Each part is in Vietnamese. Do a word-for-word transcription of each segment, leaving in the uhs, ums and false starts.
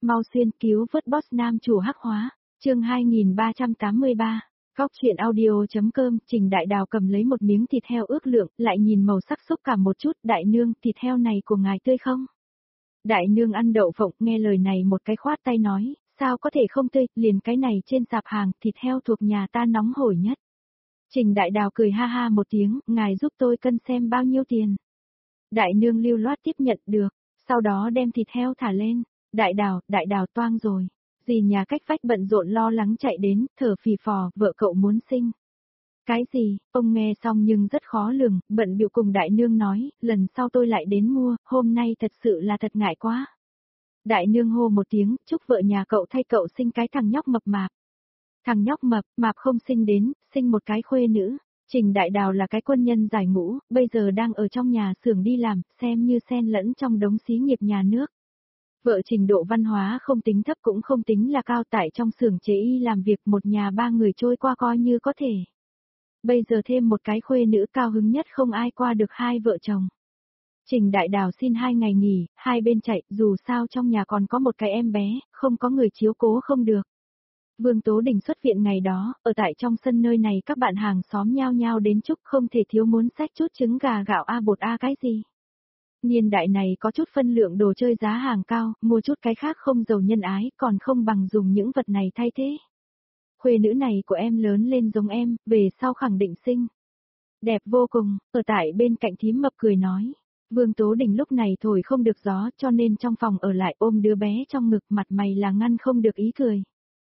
Mau xuyên cứu vớt boss nam chủ hắc hóa, chương hai nghìn ba trăm tám mươi ba. Góc chuyện audio.com, Trình Đại Đào cầm lấy một miếng thịt heo ước lượng, lại nhìn màu sắc xúc cảm một chút, đại nương, thịt heo này của ngài tươi không? Đại nương ăn đậu phộng, nghe lời này một cái khoát tay nói, sao có thể không tươi, liền cái này trên sạp hàng, thịt heo thuộc nhà ta nóng hổi nhất. Trình Đại Đào cười ha ha một tiếng, ngài giúp tôi cân xem bao nhiêu tiền. Đại nương lưu loát tiếp nhận được, sau đó đem thịt heo thả lên. Đại Đào, Đại Đào toang rồi. Dì nhà cách vách bận rộn lo lắng chạy đến, thở phì phò, vợ cậu muốn sinh. Cái gì, ông nghe xong nhưng rất khó lường, bận bịu cùng đại nương nói, lần sau tôi lại đến mua, hôm nay thật sự là thật ngại quá. Đại nương hô một tiếng, chúc vợ nhà cậu thay cậu sinh cái thằng nhóc mập mạp. Thằng nhóc mập, mạp không sinh đến, sinh một cái khuê nữ. Trình Đại Đào là cái quân nhân giải ngũ, bây giờ đang ở trong nhà xưởng đi làm, xem như xen lẫn trong đống xí nghiệp nhà nước. Vợ trình độ văn hóa không tính thấp cũng không tính là cao, tại trong xưởng chế y làm việc một nhà ba người trôi qua coi như có thể. Bây giờ thêm một cái khuê nữ, cao hứng nhất không ai qua được hai vợ chồng. Trình Đại Đào xin hai ngày nghỉ, hai bên chạy, dù sao trong nhà còn có một cái em bé, không có người chiếu cố không được. Vương Tố Đình xuất viện ngày đó, ở tại trong sân nơi này các bạn hàng xóm nhao nhao đến chúc, không thể thiếu muốn xách chút trứng gà gạo a bột a cái gì. Niên đại này có chút phân lượng đồ chơi giá hàng cao, mua chút cái khác không giàu nhân ái, còn không bằng dùng những vật này thay thế. Khuê nữ này của em lớn lên giống em, về sau khẳng định xinh. Đẹp vô cùng, ở tại bên cạnh thím mập cười nói. Vương Tố Đình lúc này thổi không được gió cho nên trong phòng ở lại ôm đứa bé trong ngực, mặt mày là ngăn không được ý cười.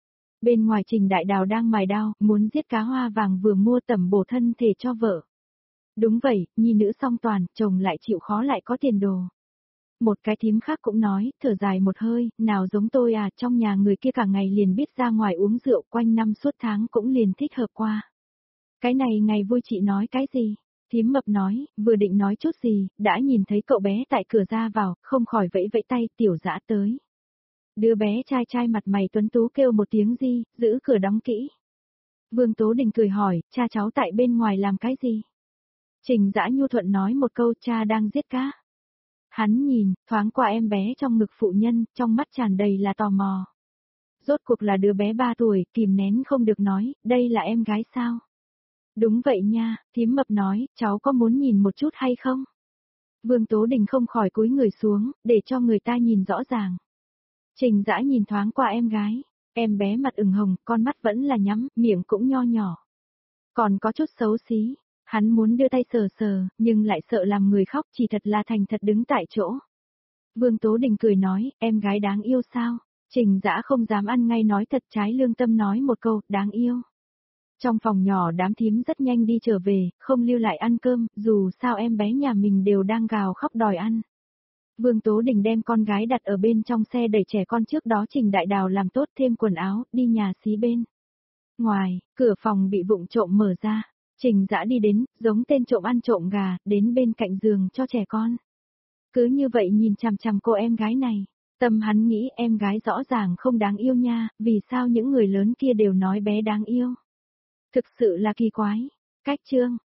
Bên ngoài Trình Đại Đào đang mài đao, muốn giết cá hoa vàng vừa mua tẩm bổ thân thể cho vợ. Đúng vậy, nhi nữ song toàn, chồng lại chịu khó lại có tiền đồ. Một cái thím khác cũng nói, thở dài một hơi, nào giống tôi à, trong nhà người kia cả ngày liền biết ra ngoài uống rượu, quanh năm suốt tháng cũng liền thích hợp qua. Cái này ngày vui chị nói cái gì? Thím mập nói, vừa định nói chút gì, đã nhìn thấy cậu bé tại cửa ra vào, không khỏi vẫy vẫy tay, Tiểu Dã tới. Đứa bé trai trai mặt mày tuấn tú kêu một tiếng gì, giữ cửa đóng kỹ. Vương Tố Đình cười hỏi, cha cháu tại bên ngoài làm cái gì? Trình Dã nhu thuận nói một câu, cha đang giết cá. Hắn nhìn, thoáng qua em bé trong ngực phụ nhân, trong mắt tràn đầy là tò mò. Rốt cuộc là đứa bé ba tuổi, kìm nén không được nói, đây là em gái sao? Đúng vậy nha, thím mập nói, cháu có muốn nhìn một chút hay không? Vương Tố Đình không khỏi cúi người xuống, để cho người ta nhìn rõ ràng. Trình Dã nhìn thoáng qua em gái, em bé mặt ửng hồng, con mắt vẫn là nhắm, miệng cũng nho nhỏ. Còn có chút xấu xí. Hắn muốn đưa tay sờ sờ, nhưng lại sợ làm người khóc, chỉ thật là thành thật đứng tại chỗ. Vương Tố Đình cười nói, em gái đáng yêu sao? Trình Dã không dám ăn ngay, nói thật trái lương tâm nói một câu, đáng yêu. Trong phòng nhỏ đám thím rất nhanh đi trở về, không lưu lại ăn cơm, dù sao em bé nhà mình đều đang gào khóc đòi ăn. Vương Tố Đình đem con gái đặt ở bên trong xe đẩy trẻ con, trước đó Trình Đại Đào làm tốt thêm quần áo, đi nhà xí bên. Ngoài, cửa phòng bị vụng trộm mở ra. Trình Dã đi đến, giống tên trộm ăn trộm gà, đến bên cạnh giường cho trẻ con. Cứ như vậy nhìn chằm chằm cô em gái này, tâm hắn nghĩ em gái rõ ràng không đáng yêu nha, vì sao những người lớn kia đều nói bé đáng yêu. Thực sự là kỳ quái. Cách chương,